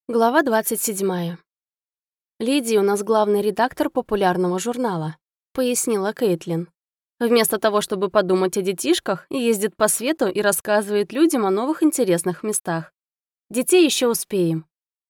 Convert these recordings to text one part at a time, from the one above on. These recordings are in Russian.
Глава 27. «Лидия у нас главный редактор популярного журнала», — пояснила Кейтлин. «Вместо того, чтобы подумать о детишках, ездит по свету и рассказывает людям о новых интересных местах. Детей еще успеем.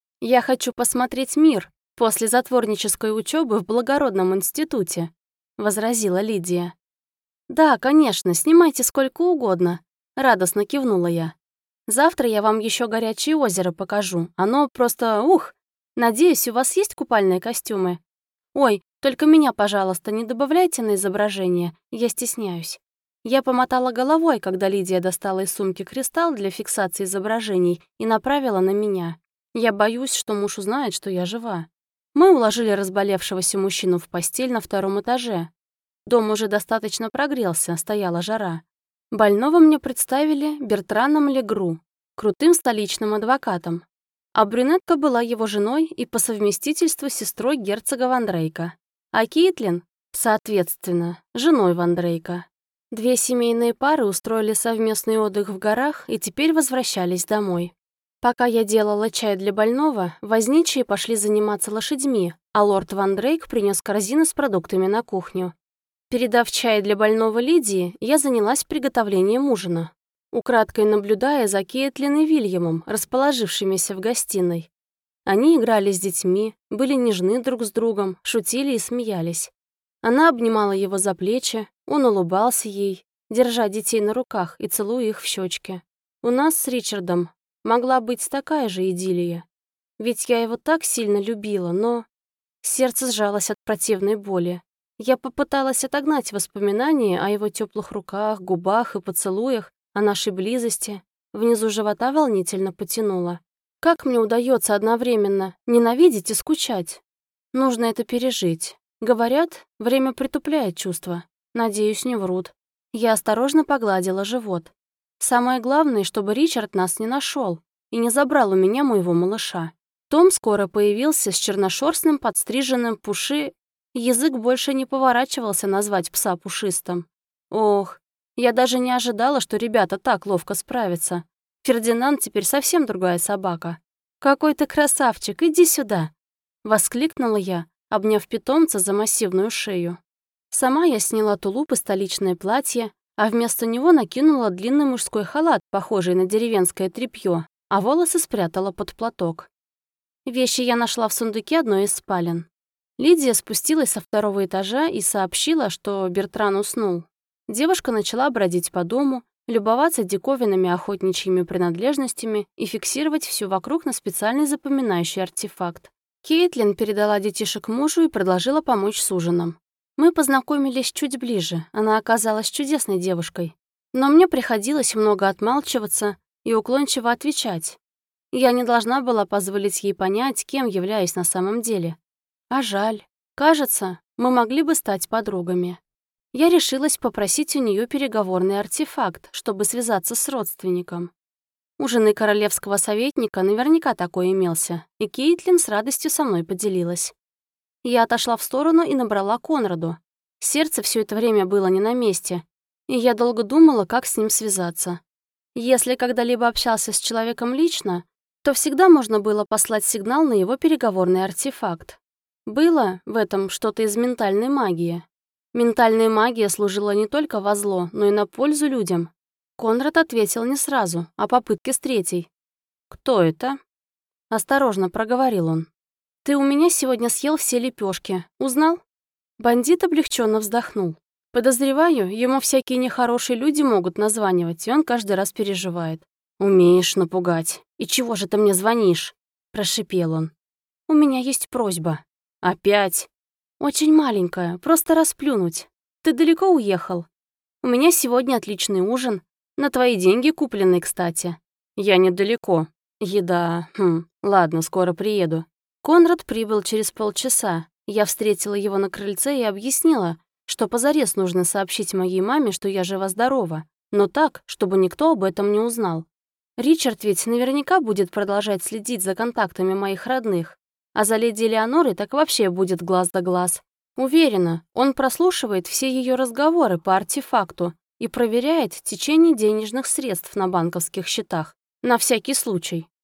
Я хочу посмотреть мир после затворнической учебы в благородном институте», — возразила Лидия. «Да, конечно, снимайте сколько угодно», — радостно кивнула я. «Завтра я вам еще горячее озеро покажу. Оно просто ух! Надеюсь, у вас есть купальные костюмы? Ой, только меня, пожалуйста, не добавляйте на изображение, я стесняюсь». Я помотала головой, когда Лидия достала из сумки кристалл для фиксации изображений и направила на меня. Я боюсь, что муж узнает, что я жива. Мы уложили разболевшегося мужчину в постель на втором этаже. Дом уже достаточно прогрелся, стояла жара. Больного мне представили Бертраном Легру, крутым столичным адвокатом. А брюнетка была его женой и по совместительству сестрой герцога Ван Дрейка. А Кейтлин, соответственно, женой Ван Дрейка. Две семейные пары устроили совместный отдых в горах и теперь возвращались домой. Пока я делала чай для больного, возничие пошли заниматься лошадьми, а лорд Ван Дрейк принес корзины с продуктами на кухню. Передав чай для больного Лидии, я занялась приготовлением ужина, украдкой наблюдая за Кейтлин и Вильямом, расположившимися в гостиной. Они играли с детьми, были нежны друг с другом, шутили и смеялись. Она обнимала его за плечи, он улыбался ей, держа детей на руках и целуя их в щечки. У нас с Ричардом могла быть такая же идиллия. Ведь я его так сильно любила, но... Сердце сжалось от противной боли. Я попыталась отогнать воспоминания о его теплых руках, губах и поцелуях, о нашей близости. Внизу живота волнительно потянуло. Как мне удается одновременно ненавидеть и скучать? Нужно это пережить. Говорят, время притупляет чувства. Надеюсь, не врут. Я осторожно погладила живот. Самое главное, чтобы Ричард нас не нашел и не забрал у меня моего малыша. Том скоро появился с черношерстным подстриженным Язык больше не поворачивался назвать пса пушистым. Ох, я даже не ожидала, что ребята так ловко справятся. Фердинанд теперь совсем другая собака. «Какой ты красавчик, иди сюда!» — воскликнула я, обняв питомца за массивную шею. Сама я сняла тулуп и столичное платье, а вместо него накинула длинный мужской халат, похожий на деревенское тряпье, а волосы спрятала под платок. Вещи я нашла в сундуке одной из спален. Лидия спустилась со второго этажа и сообщила, что Бертран уснул. Девушка начала бродить по дому, любоваться диковинными охотничьими принадлежностями и фиксировать все вокруг на специальный запоминающий артефакт. Кейтлин передала детишек мужу и предложила помочь с ужином. Мы познакомились чуть ближе, она оказалась чудесной девушкой. Но мне приходилось много отмалчиваться и уклончиво отвечать. Я не должна была позволить ей понять, кем являюсь на самом деле. А жаль. Кажется, мы могли бы стать подругами. Я решилась попросить у нее переговорный артефакт, чтобы связаться с родственником. У жены королевского советника наверняка такой имелся, и Кейтлин с радостью со мной поделилась. Я отошла в сторону и набрала Конраду. Сердце все это время было не на месте, и я долго думала, как с ним связаться. Если когда-либо общался с человеком лично, то всегда можно было послать сигнал на его переговорный артефакт. Было в этом что-то из ментальной магии. Ментальная магия служила не только во зло, но и на пользу людям. Конрад ответил не сразу, а попытке с третьей. «Кто это?» — осторожно проговорил он. «Ты у меня сегодня съел все лепешки. Узнал?» Бандит облегченно вздохнул. «Подозреваю, ему всякие нехорошие люди могут названивать, и он каждый раз переживает». «Умеешь напугать. И чего же ты мне звонишь?» — прошипел он. «У меня есть просьба». «Опять?» «Очень маленькая, просто расплюнуть. Ты далеко уехал? У меня сегодня отличный ужин. На твои деньги купленный, кстати». «Я недалеко. Еда... ладно, скоро приеду». Конрад прибыл через полчаса. Я встретила его на крыльце и объяснила, что позарез нужно сообщить моей маме, что я жива-здорова, но так, чтобы никто об этом не узнал. Ричард ведь наверняка будет продолжать следить за контактами моих родных. А за леди Элеонорой так вообще будет глаз да глаз. Уверена, он прослушивает все ее разговоры по артефакту и проверяет течение денежных средств на банковских счетах. На всякий случай.